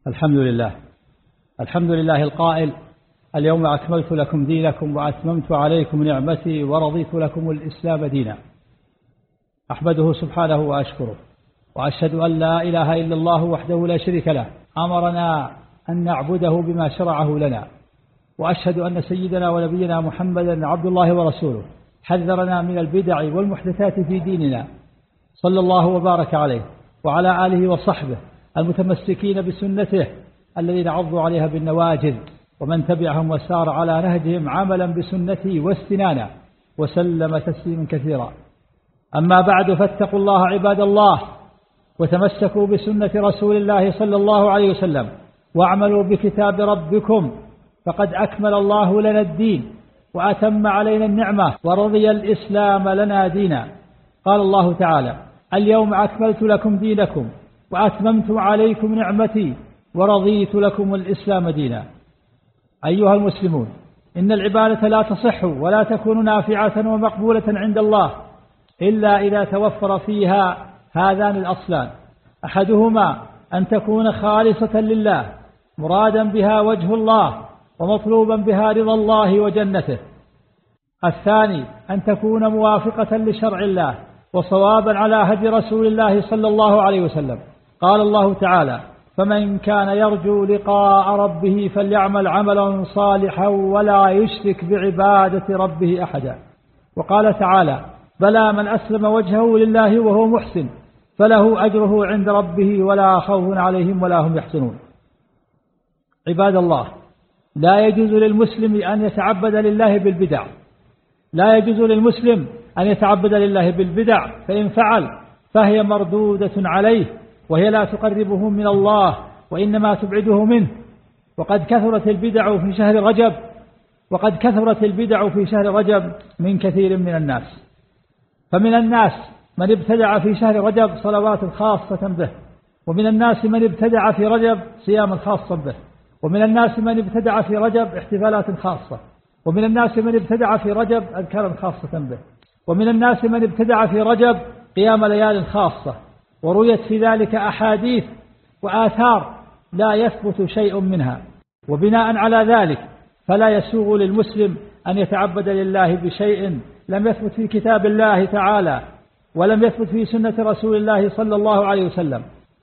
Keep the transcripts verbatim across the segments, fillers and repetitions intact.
الحمد لله الحمد لله القائل: اليوم أكملت لكم دينكم وأتممت عليكم نعمتي ورضيت لكم الإسلام دينا. أحمده سبحانه وأشكره، وأشهد أن لا إله إلا الله وحده لا شريك له، أمرنا أن نعبده بما شرعه لنا. وأشهد أن سيدنا ونبينا محمدا عبد الله ورسوله، حذرنا من البدع والمحدثات في ديننا، صلى الله وبارك عليه وعلى آله وصحبه المتمسكين بسنته الذين عضوا عليها بالنواجذ، ومن تبعهم وسار على نهجهم عملا بسنته واستنانا، وسلم تسليما كثيرا. أما بعد، فاتقوا الله عباد الله، وتمسكوا بسنة رسول الله صلى الله عليه وسلم، واعملوا بكتاب ربكم، فقد أكمل الله لنا الدين وأتم علينا النعمة ورضي الإسلام لنا دينا. قال الله تعالى: اليوم أكملت لكم دينكم وأتممت عليكم نعمتي ورضيت لكم الإسلام دينا. أيها المسلمون، إن العبادة لا تصح ولا تكون نافعة ومقبولة عند الله إلا إذا توفر فيها هذان الأصلان: أحدهما أن تكون خالصة لله مرادا بها وجه الله ومطلوبا بها رضا الله وجنته. الثاني أن تكون موافقة لشرع الله وصوابا على هدي رسول الله صلى الله عليه وسلم. قال الله تعالى: فمن كان يرجو لقاء ربه فليعمل عملا صالحا ولا يشرك بعبادة ربه أحدا. وقال تعالى: بلى من أسلم وجهه لله وهو محسن فله أجره عند ربه ولا خوف عليهم ولا هم يحزنون. عباد الله، لا يجوز للمسلم أن يتعبد لله بالبدع لا يجوز للمسلم أن يتعبد لله بالبدع، فإن فعل فهي مردودة عليه، وهي لا تقربه من الله وإنما تبعده منه. وقد كثرت البدع في شهر رجب وقد كثرت البدع في شهر رجب من كثير من الناس. فمن الناس من ابتدع في شهر رجب صلوات خاصة به، ومن الناس من ابتدع في رجب صياما خاصا به، ومن الناس من ابتدع في رجب احتفالات خاصة، ومن الناس من ابتدع في رجب أذكارا خاصة به، ومن الناس من ابتدع في رجب قيام ليال خاصة. ورويت في ذلك أحاديث وآثار لا يثبت شيء منها. وبناء على ذلك فلا يسوغ للمسلم أن يتعبد لله بشيء لم يثبت في كتاب الله تعالى ولم يثبت في سنة رسول الله صلى الله عليه وسلم،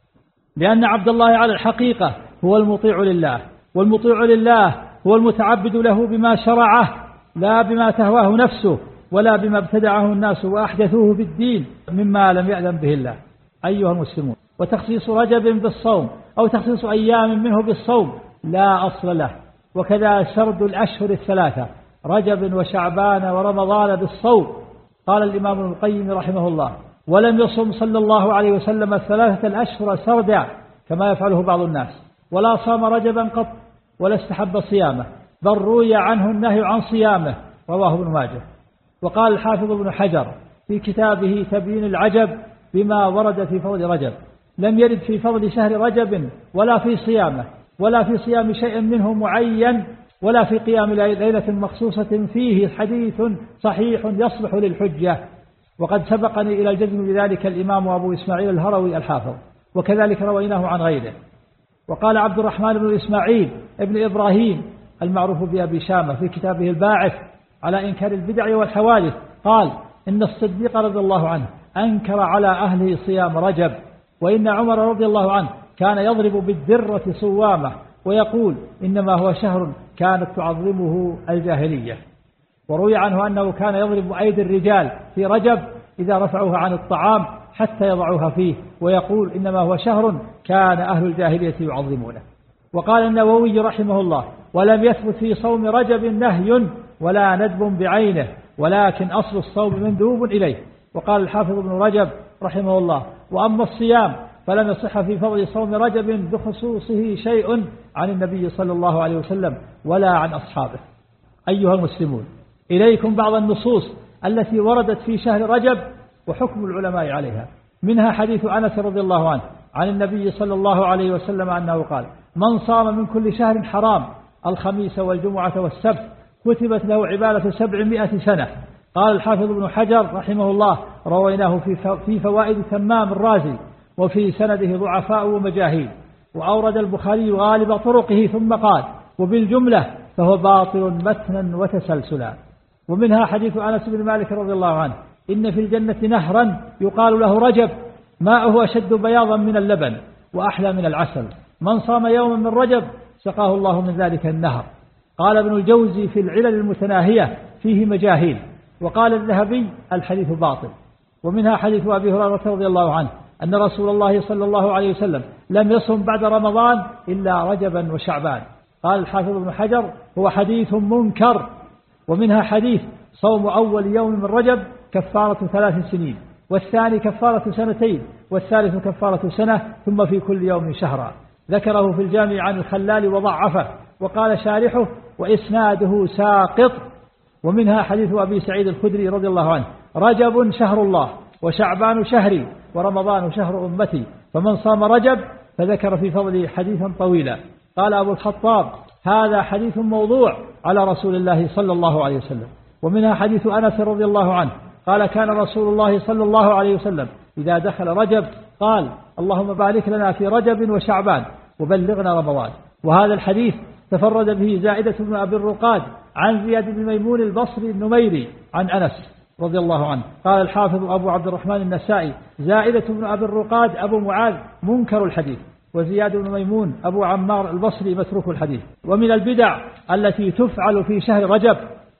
لأن عبد الله على الحقيقة هو المطيع لله، والمطيع لله هو المتعبد له بما شرعه لا بما تهواه نفسه ولا بما ابتدعه الناس وأحدثوه بالدين مما لم يأذن به الله. أيها المسلمون، وتخصيص رجب بالصوم أو تخصيص أيام منه بالصوم لا أصل له، وكذا سرد الأشهر الثلاثة رجب وشعبان ورمضان بالصوم. قال الإمام ابن القيم رحمه الله: ولم يصم صلى الله عليه وسلم الثلاثة الأشهر سردا كما يفعله بعض الناس، ولا صام رجبا قط ولا استحب صيامه، بل روي عنه النهي عن صيامه، رواه ابن ماجه. وقال الحافظ ابن حجر في كتابه تبيين العجب بما ورد في فضل رجب: لم يرد في فضل شهر رجب ولا في صيامه ولا في صيام شيء منه معين ولا في قيام ليلة مخصوصة فيه حديث صحيح يصلح للحجة. وقد سبقني إلى الجزم بذلك الإمام أبو إسماعيل الهروي الحافظ، وكذلك رويناه عن غيره. وقال عبد الرحمن بن إسماعيل ابن إبراهيم المعروف بأبي شامة في كتابه الباعث على إنكار البدع والحوادث، قال: إن الصديق رضي الله عنه أنكر على أهله صيام رجب، وإن عمر رضي الله عنه كان يضرب بالدرة صوامه ويقول: إنما هو شهر كانت تعظمه الجاهلية. وروي عنه أنه كان يضرب أيدي الرجال في رجب إذا رفعوها عن الطعام حتى يضعوها فيه، ويقول: إنما هو شهر كان أهل الجاهلية يعظمونه. وقال النووي رحمه الله: ولم يثبت في صوم رجب نهي ولا ندب بعينه، ولكن أصل الصوم مندوب إليه. وقال الحافظ ابن رجب رحمه الله: وأما الصيام فلم يصح في فضل صوم رجب بخصوصه شيء عن النبي صلى الله عليه وسلم ولا عن أصحابه. أيها المسلمون، إليكم بعض النصوص التي وردت في شهر رجب وحكم العلماء عليها. منها حديث أنس رضي الله عنه عن النبي صلى الله عليه وسلم أنه قال: من صام من كل شهر حرام الخميس والجمعة والسبت كتبت له عبادة سبعمائة سنة. قال الحافظ ابن حجر رحمه الله: رويناه في فوائد تمام الرازي، وفي سنده ضعفاء ومجاهيل. وأورد البخاري غالب طرقه ثم قال: وبالجملة فهو باطل متنا وتسلسلا. ومنها حديث أنس بن مالك رضي الله عنه: إن في الجنة نهرا يقال له رجب، ماؤه أشد بياضا من اللبن وأحلى من العسل، من صام يوما من رجب سقاه الله من ذلك النهر. قال ابن الجوزي في العلل المتناهية: فيه مجاهيل. وقال الذهبي: الحديث باطل. ومنها حديث أبي هريرة رضي الله عنه أن رسول الله صلى الله عليه وسلم لم يصم بعد رمضان إلا رجبا وشعبان. قال الحافظ ابن حجر: هو حديث منكر. ومنها حديث صوم أول يوم من رجب كفارة ثلاث سنين، والثاني كفارة سنتين، والثالث كفارة سنة، ثم في كل يوم شهرا. ذكره في الجامع عن الخلال وضعفه، وقال شارحه: وإسناده ساقط. ومنها حديث أبي سعيد الخدري رضي الله عنه: رجب شهر الله، وشعبان شهري، ورمضان شهر أمتي، فمن صام رجب، فذكر في فضله حديثا طويلا. قال أبو الخطاب: هذا حديث موضوع على رسول الله صلى الله عليه وسلم. ومنها حديث أنس رضي الله عنه قال: كان رسول الله صلى الله عليه وسلم إذا دخل رجب قال: اللهم بارك لنا في رجب وشعبان وبلغنا رمضان. وهذا الحديث تفرد به زائدة بن أبي الرقاد عن زياد بن ميمون البصري النميري عن أنس رضي الله عنه. قال الحافظ أبو عبد الرحمن النسائي: زائدة بن أبي الرقاد أبو معاذ منكر الحديث، وزياد بن ميمون أبو عمار البصري متروك الحديث. ومن البدع التي تفعل في شهر رجب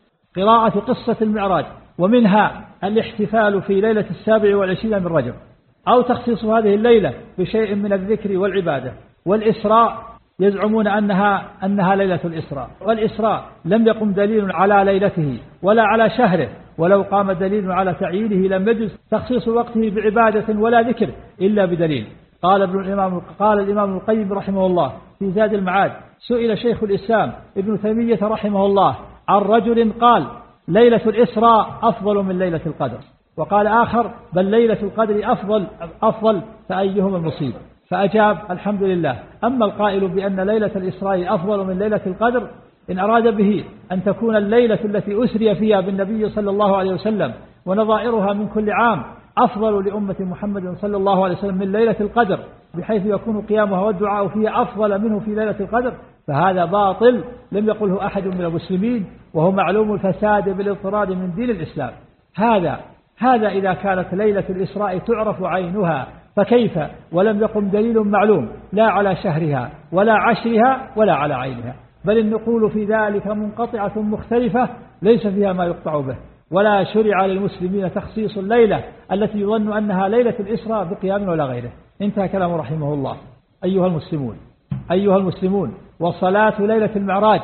قراءة قصة المعراج، ومنها الاحتفال في ليلة السابع والعشرين من رجب، أو تخصيص هذه الليلة بشيء من الذكر والعبادة. والإسراء يزعمون أنها, أنها ليلة الإسراء، والإسراء لم يقم دليل على ليلته ولا على شهره، ولو قام دليل على تعيينه لم يجوز تخصيص وقته بعبادة ولا ذكر إلا بدليل. قال ابن الإمام قال الإمام القيم رحمه الله في زاد المعاد: سئل شيخ الإسلام ابن تيمية رحمه الله عن رجل قال: ليلة الإسراء أفضل من ليلة القدر، وقال آخر: بل ليلة القدر أفضل أفضل فأيهما المصيب؟ فأجاب: الحمد لله. أما القائل بأن ليلة الإسراء أفضل من ليلة القدر إن أراد به أن تكون الليلة التي أسري فيها بالنبي صلى الله عليه وسلم ونظائرها من كل عام أفضل لأمة محمد صلى الله عليه وسلم من ليلة القدر، بحيث يكون قيامها والدعاء فيها أفضل منه في ليلة القدر، فهذا باطل لم يقله أحد من المسلمين، وهو معلوم الفساد بالاضطراد من دين الإسلام. هذا هذا إذا كانت ليلة الإسراء تعرف عينها، فكيف ولم يقم دليل معلوم لا على شهرها ولا عشرها ولا على عينها، بل النقول في ذلك منقطعة مختلفة ليس فيها ما يقطع به. ولا شرع للمسلمين تخصيص الليلة التي يظن أنها ليلة الإسراء بقيام ولا غيره. انتهى كلامه رحمه الله. أيها المسلمون أيها المسلمون وصلاة ليلة المعراج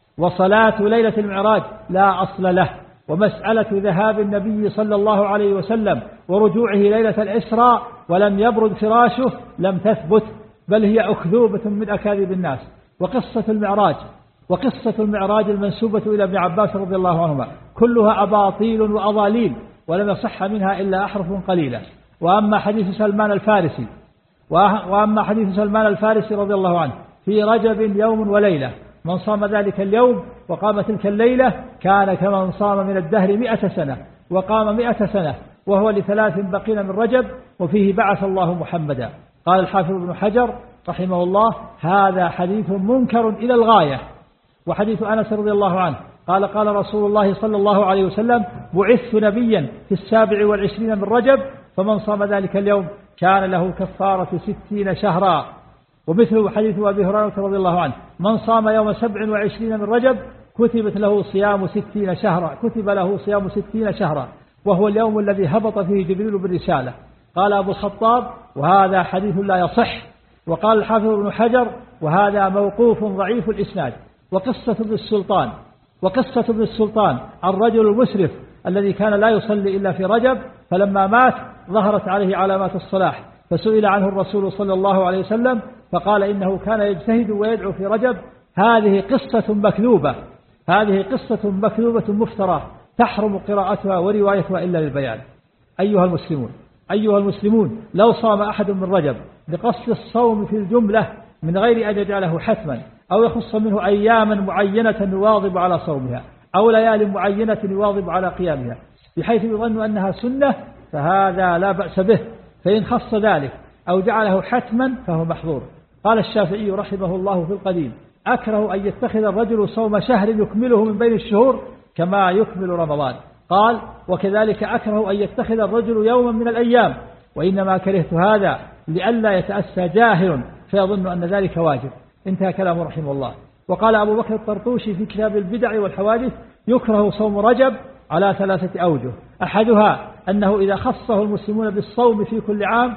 وصلاة ليلة المعراج لا أصل له، ومسألة ذهاب النبي صلى الله عليه وسلم ورجوعه ليلة الإسراء ولم يبرد فراشه لم تثبت، بل هي أكذوبة من أكاذيب الناس. وقصة المعراج وقصة المعراج المنسوبة إلى ابن عباس رضي الله عنهما كلها أباطيل وأضاليل، ولم يصح منها إلا أحرف قليلة. وأما حديث سلمان الفارسي وأما حديث سلمان الفارسي رضي الله عنه في رجب يوم وليلة، من صام ذلك اليوم وقام تلك الليلة كان كمن صام من الدهر مئة سنة وقام مئة سنة، وهو لثلاث بقين من رجب، وفيه بعث الله محمدا. قال الحافظ ابن حجر رحمه الله: هذا حديث منكر إلى الغاية. وحديث أنس رضي الله عنه قال: قال رسول الله صلى الله عليه وسلم: بعثت نبيا في السابع والعشرين من رجب، فمن صام ذلك اليوم كان له كفارة ستين شهرا. ومثل حديث أبي هريرة رضي الله عنه: من صام يوم سبع وعشرين من رجب كتبت له صيام ستين شهرا كتب له صيام ستين شهرا، وهو اليوم الذي هبط فيه جبريل بالرسالة. قال أبو الخطاب: وهذا حديث لا يصح. وقال الحافظ ابن حجر: وهذا موقوف ضعيف الإسناد. وقصة ابن السلطان وقصة ابن السلطان الرجل المسرف الذي كان لا يصلي إلا في رجب، فلما مات ظهرت عليه علامات الصلاح، فسئل عنه الرسول صلى الله عليه وسلم فقال إنه كان يجتهد ويدعو في رجب. هذه قصة مكذوبة هذه قصة مكذوبة مفترى تحرم قراءتها وروايتها إلا للبيان. أيها المسلمون أيها المسلمون لو صام أحد من رجب بقصد الصوم في الجملة من غير أن يجعله حتما، أو يخص منه أياما معينة يواظب على صومها، أو ليال معينة يواظب على قيامها، بحيث يظن أنها سنة، فهذا لا بأس به، فإن خص ذلك أو جعله حتما فهو محظور. قال الشافعي رحمه الله في القديم: أكره أن يتخذ الرجل صوم شهر يكمله من بين الشهور كما يكمل رمضان. قال: وكذلك أكره أن يتخذ الرجل يوما من الأيام، وإنما كرهت هذا لئلا يتأسى جاهل فيظن أن ذلك واجب. انتهى كلامه رحمه الله. وقال أبو بكر الطرطوشي في كتاب البدع والحوادث: يكره صوم رجب على ثلاثة أوجه. أحدها أنه إذا خصه المسلمون بالصوم في كل عام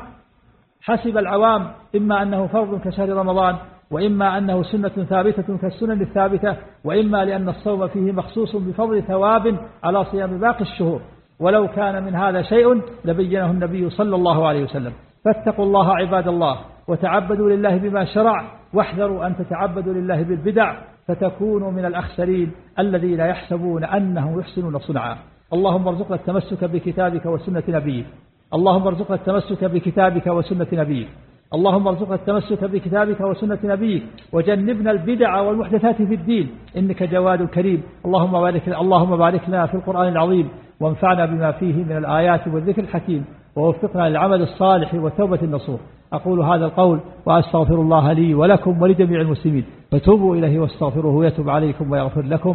حسب العوام إما أنه فرض كشهر رمضان، وإما أنه سنة ثابتة كالسنن الثابتة، وإما لأن الصوم فيه مخصوص بفضل ثواب على صيام باقي الشهور. ولو كان من هذا شيء لبينه النبي صلى الله عليه وسلم. فاتقوا الله عباد الله وتعبدوا لله بما شرع، واحذروا أن تتعبدوا لله بالبدع فتكونوا من الأخسرين الذين يحسبون أنهم يحسنون صنعا. اللهم ارزقنا التمسك بكتابك وسنة نبيك. اللهم ارزقنا التمسك بكتابك وسنة نبيك. اللهم ارزقنا التمسك بكتابك وسنة نبيك، وجنبنا البدع والمحدثات في الدين، إنك جواد كريم. اللهم بارك اللهم بارك لنا في القرآن العظيم، وانفعنا بما فيه من الآيات والذكر الحكيم، ووفقنا للعمل الصالح والتوبة النصوح. أقول هذا القول وأستغفر الله لي ولكم ولجميع المسلمين، فتوبوا إليه واستغفروه يتوب عليكم ويغفر لكم،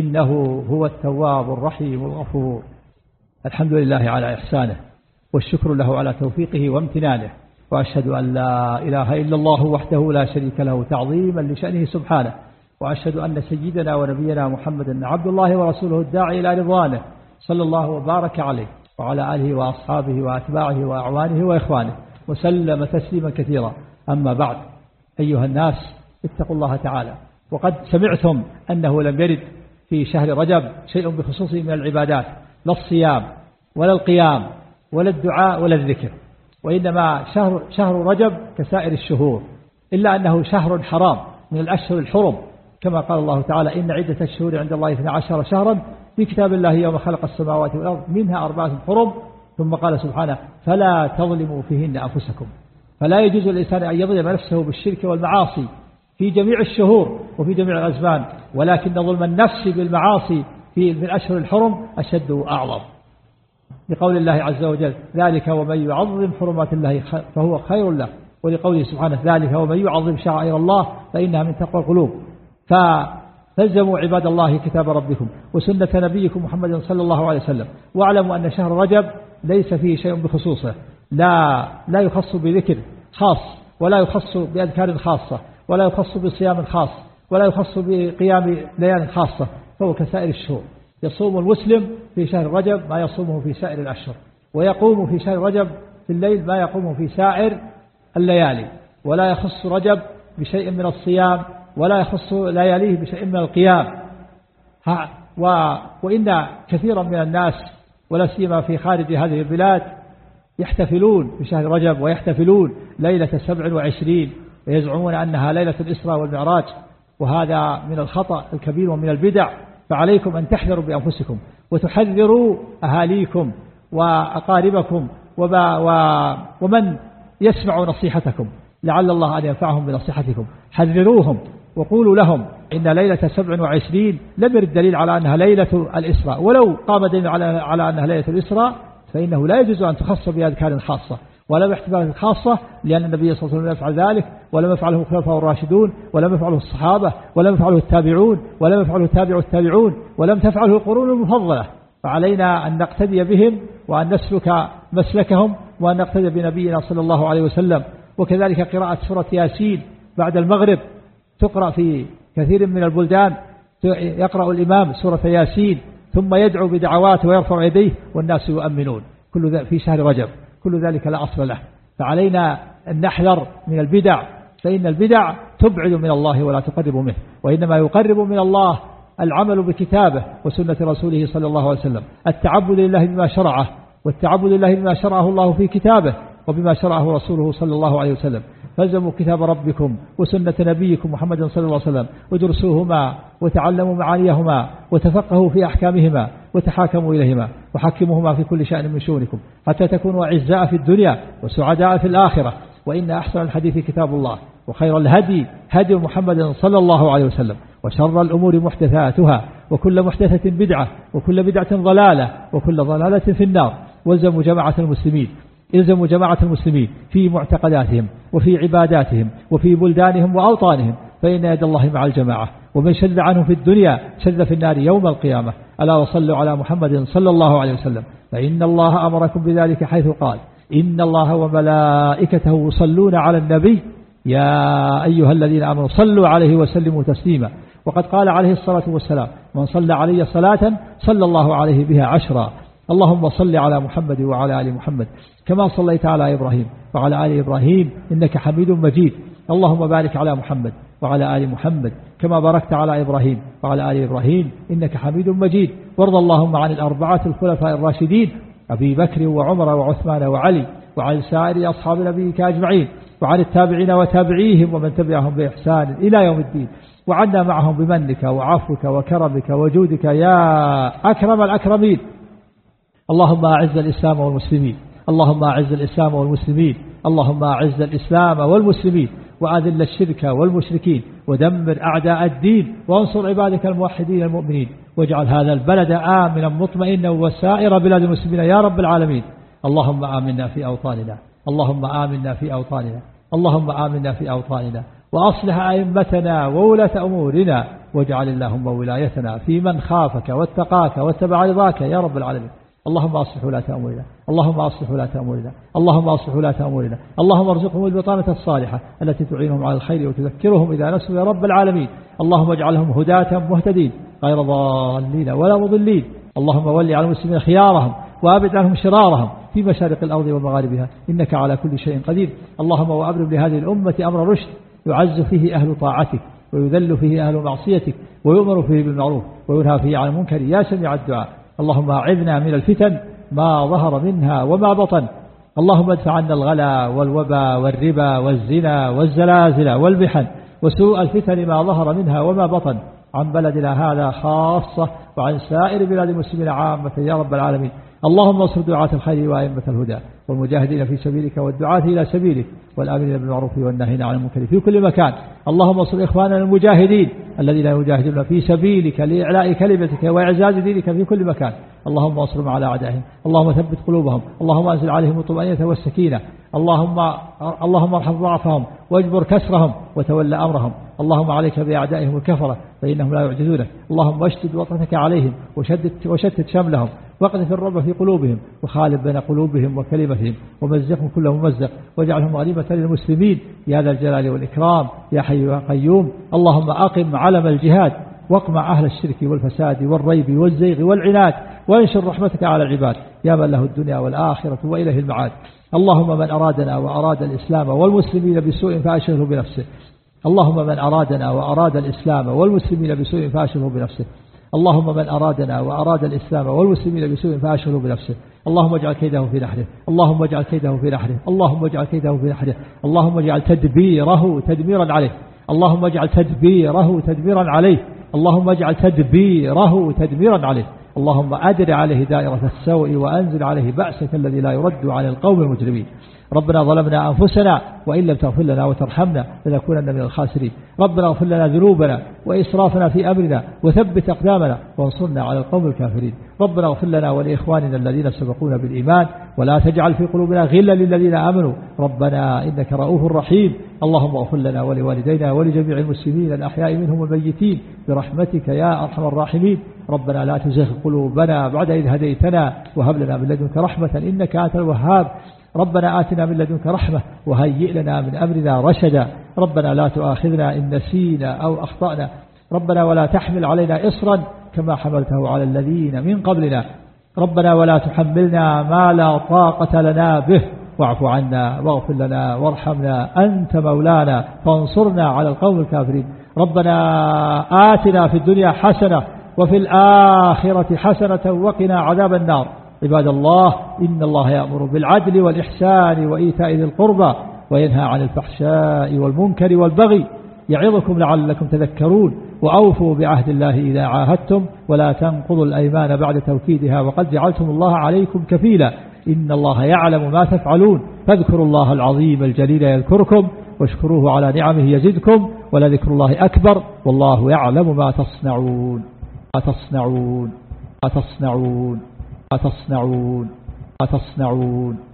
إنه هو التواب الرحيم الغفور. الحمد لله على إحسانه، والشكر له على توفيقه وامتنانه، وأشهد أن لا إله إلا الله وحده لا شريك له تعظيما لشأنه سبحانه، وأشهد أن سيدنا ونبينا محمدا عبد الله ورسوله الداعي إلى رضوانه، صلى الله وبارك عليه وعلى آله وأصحابه وأتباعه وأعوانه وإخوانه وسلم تسليما كثيرا. أما بعد، أيها الناس، اتقوا الله تعالى. وقد سمعتم أنه لم يرد في شهر رجب شيء بخصوصه من العبادات، لا الصيام ولا القيام ولا الدعاء ولا الذكر، وإنما شهر, شهر رجب كسائر الشهور، إلا أنه شهر حرام من الأشهر الحرم، كما قال الله تعالى: إن عدة الشهور عند الله اثنا عشر شهرا في كتاب الله يوم خلق السماوات والأرض منها أربعة حرم. ثم قال سبحانه: فلا تظلموا فيهن أنفسكم. فلا يجوز للإنسان أن يظلم نفسه بالشرك والمعاصي في جميع الشهور وفي جميع الأزمان، ولكن ظلم النفس بالمعاصي في الأشهر الحرم أشد وأعظم، لقول الله عز وجل: ذلك ومن يعظم حرمات الله فهو خير له، ولقوله سبحانه: ذلك ومن يعظم شعائر الله فإنها من تقوى القلوب. فالزموا عباد الله كتاب ربكم وسنة نبيكم محمد صلى الله عليه وسلم، واعلموا أن شهر رجب ليس فيه شيء بخصوصه، لا لا يخص بذكر خاص، ولا يخص بأذكار خاصة، ولا يخص بصيام خاص، ولا يخص بقيام ليال خاصة، فهو كسائر الشهور. يصوم المسلم في شهر رجب ما يصومه في سائر الأشهر، ويقوم في شهر رجب في الليل ما يقوم في سائر الليالي، ولا يخص رجب بشيء من الصيام، ولا يخص لياليه بشيء من القيام. وإن كثيرا من الناس ولا سيما في خارج هذه البلاد يحتفلون بشهر رجب، ويحتفلون ليلة سبع وعشرين، ويزعمون أنها ليلة الإسراء والمعراج، وهذا من الخطأ الكبير ومن البدع. فعليكم أن تحذروا بأنفسكم وتحذروا أهاليكم وأقاربكم ومن يسمع نصيحتكم، لعل الله أن ينفعهم بنصيحتكم. حذروهم وقولوا لهم إن ليلة سبع وعشرين لم يرد دليل على أنها ليلة الإسراء، ولو قام دليل على أنها ليلة الإسراء فإنه لا يجوز أن تخص بأذكار خاصة ولا باحتفالات خاصة، لأن النبي صلى الله عليه وسلم يفعل ذلك، ولم يفعله الخلفاء الراشدون، ولم يفعله الصحابة، ولم يفعله التابعون، ولم يفعله تابع التابعون، ولم تفعله القرون المفضلة. فعلينا أن نقتدي بهم وأن نسلك مسلكهم وأن نقتدي بنبينا صلى الله عليه وسلم. وكذلك قراءة سورة ياسين بعد المغرب تقرأ في كثير من البلدان، يقرأ الإمام سورة ياسين ثم يدعو بدعوات ويرفع يديه والناس يؤمنون، كل ذلك في شهر رجب، كل ذلك لا أصل له. فعلينا أن نحذر من البدع، فإن البدع تبعد من الله ولا تقرب منه، وإنما يقرب من الله العمل بكتابه وسنة رسوله صلى الله عليه وسلم، التعبد لله بما شرعه، والتعبد لله بما شرعه الله في كتابه وبما شرعه رسوله صلى الله عليه وسلم. فالزموا كتاب ربكم وسنة نبيكم محمد صلى الله عليه وسلم، ودرسوهما وتعلموا معانيهما وتفقهوا في أحكامهما وتحاكموا إليهما وحكموهما في كل شأن من شؤونكم، حتى تكونوا أعزاء في الدنيا وسعداء في الآخرة. وإن أحسن الحديث كتاب الله، وخير الهدي هدي محمد صلى الله عليه وسلم، وشر الأمور محدثاتها، وكل محدثة بدعة، وكل بدعة ضلالة، وكل ضلالة في النار. والزموا جماعة المسلمين الزموا جماعة المسلمين في معتقداتهم وفي عباداتهم وفي بلدانهم وأوطانهم، فإن يد الله مع الجماعة، ومن شذ عنه في الدنيا شذ في النار يوم القيامة. ألا وصلوا على محمد صلى الله عليه وسلم، فإن الله أمركم بذلك حيث قال: إن الله وملائكته يصلون على النبي يا أيها الذين آمنوا صلوا عليه وسلموا تسليما. وقد قال عليه الصلاة والسلام: من صلى علي صلاة صلى الله عليه بها عشرا. اللهم صل على محمد وعلى آل محمد كما صليت على إبراهيم وعلى آل إبراهيم إنك حميد مجيد. اللهم بارك على محمد وعلى آل محمد كما باركت على إبراهيم وعلى آل إبراهيم إنك حميد مجيد. وارض اللهم عن الأربعة الخلفاء الراشدين أبي بكر وعمر وعثمان وعلي، وعن سائر أصحاب نبيك أجمعين، وعن التابعين وتابعيهم ومن تبعهم بإحسان إلى يوم الدين، وعنا معهم بمنك وعفوك وكرمك وجودك يا أكرم الأكرمين. اللهم أعز الإسلام والمسلمين، اللهم أعز الإسلام والمسلمين، اللهم أعز الإسلام والمسلمين، وأذل الشرك والمشركين، ودمر أعداء الدين، وانصر عبادك الموحدين المؤمنين، واجعل هذا البلد آمنا مطمئنا وسائر بلاد المسلمين يا رب العالمين. اللهم آمنا في أوطاننا، اللهم آمنا في أوطاننا، اللهم آمنا في أوطاننا، وأصلح أئمتنا وولاة أمورنا، واجعل اللهم ولايتنا في من خافك واتقاك واتبع رضاك يا رب العالمين. اللهم أصلح ولاة أمورنا، اللهم أصلح ولاة أمورنا، اللهم أصلح ولاة أمورنا، اللهم ارزقهم البطانة الصالحة التي تعينهم على الخير وتذكرهم إذا نسوا يا رب العالمين. اللهم اجعلهم هداة مهتدين غير ضالين ولا مضلين. اللهم ولي على المسلمين خيارهم وأبد عنهم شرارهم في مشارق الأرض ومغاربها إنك على كل شيء قدير. اللهم وأبرم لهذه الأمة أمر رشد يعز فيه أهل طاعتك ويذل فيه أهل معصيتك ويؤمر فيه بالمعروف وينهى فيه عن المنكر يا سميع الدعاء. اللهم أعذنا من الفتن ما ظهر منها وما بطن. اللهم ادفع عنا الغلا والوبا والربا والزنا والزلازل والبحن وسوء الفتن ما ظهر منها وما بطن عن بلدنا هذا خاصة وعن سائر بلاد المسلمين عامة يا رب العالمين. اللهم انصر دعاة الخير وأئمة الهدى والمجاهدين في سبيلك والدعاة إلى سبيلك والآمرين بالمعروف والناهين عن المنكر في كل مكان. اللهم انصر إخواننا المجاهدين الذين يجاهدون في سبيلك لإعلاء كلمتك وإعزاز دينك في كل مكان. اللهم انصرهم على أعدائهم، اللهم ثبت قلوبهم، اللهم أنزل عليهم الطمأنينة والسكينة، اللهم اللهم ارحم ضعفهم واجبر كسرهم وتولى أمرهم. اللهم عليك بأعدائهم الكفرة فإنهم لا يعجزونك. اللهم اشتد وطأتك عليهم وشدت وشتت شملهم واقذف الرعب في قلوبهم وخالف بين قلوبهم وكلمتهم ومزقهم كل ممزق واجعلهم غنيمة للمسلمين يا ذا الجلال والإكرام يا حي يا قيوم. اللهم أقم علم الجهاد واقمع أهل الشرك والفساد والريب والزيغ والعناد وانشر رحمتك على العباد يا من له الدنيا والآخرة وإليه المعاد. اللهم من أرادنا وأراد الإسلام والمسلمين بسوء فأشغله بنفسه. اللهم من أرادنا وأراد الإسلام والمسلمين بسوء فأشغله بنفسه. اللهم من أرادنا وأراد الإسلام والمسلمين بسوء فأشغله بنفسه. اللهم اجعل كيده في نحره، اللهم اجعل كيده في نحره، اللهم اجعل كيده في نحره، اللهم اجعل تدبيره تدميرا عليه، اللهم اجعل تدبيره تدميرا عليه، اللهم اجعل تدبيره تدميرا عليه. اللهم أدر عليه دائرة السوء وأنزل عليه بأسك الذي لا يرد عن القوم المجرمين. ربنا ظلمنا أنفسنا وإن لم تغفر لنا وترحمنا لنكونن من الخاسرين. ربنا اغفر لنا ذنوبنا وإسرافنا في أمرنا وثبت أقدامنا وانصرنا على القوم الكافرين. ربنا اغفر لنا ولإخواننا الذين سبقونا بالإيمان ولا تجعل في قلوبنا غلا للذين آمنوا ربنا إنك رؤوف رحيم. اللهم اغفر لنا ولوالدينا ولجميع المسلمين الأحياء منهم والميتين برحمتك يا أرحم الراحمين. ربنا لا تزغ قلوبنا بعد إذ هديتنا وهب لنا من لدنك رحمة إنك أنت الوهاب. ربنا آتنا من لدنك رحمة وهيئ لنا من أمرنا رشدا. ربنا لا تؤاخذنا إن نسينا أو أخطأنا. ربنا ولا تحمل علينا إصرا كما حملته على الذين من قبلنا. ربنا ولا تحملنا ما لا طاقة لنا به واعف عنا واغفر لنا وارحمنا أنت مولانا فانصرنا على القوم الكافرين. ربنا آتنا في الدنيا حسنة وفي الآخرة حسنة وقنا عذاب النار. عباد الله إن الله يأمر بالعدل والإحسان وإيتاء ذي القربى وينهى عن الفحشاء والمنكر والبغي يعظكم لعلكم تذكرون. وأوفوا بعهد الله إذا عاهدتم ولا تنقضوا الأيمان بعد توكيدها وقد جعلتم الله عليكم كفيلا إن الله يعلم ما تفعلون. فاذكروا الله العظيم الجليل يذكركم واشكروه على نعمه يزدكم ولذكر الله أكبر والله يعلم ما تصنعون. ما تصنعون ما تصنعون ما تصنعون ما تصنعون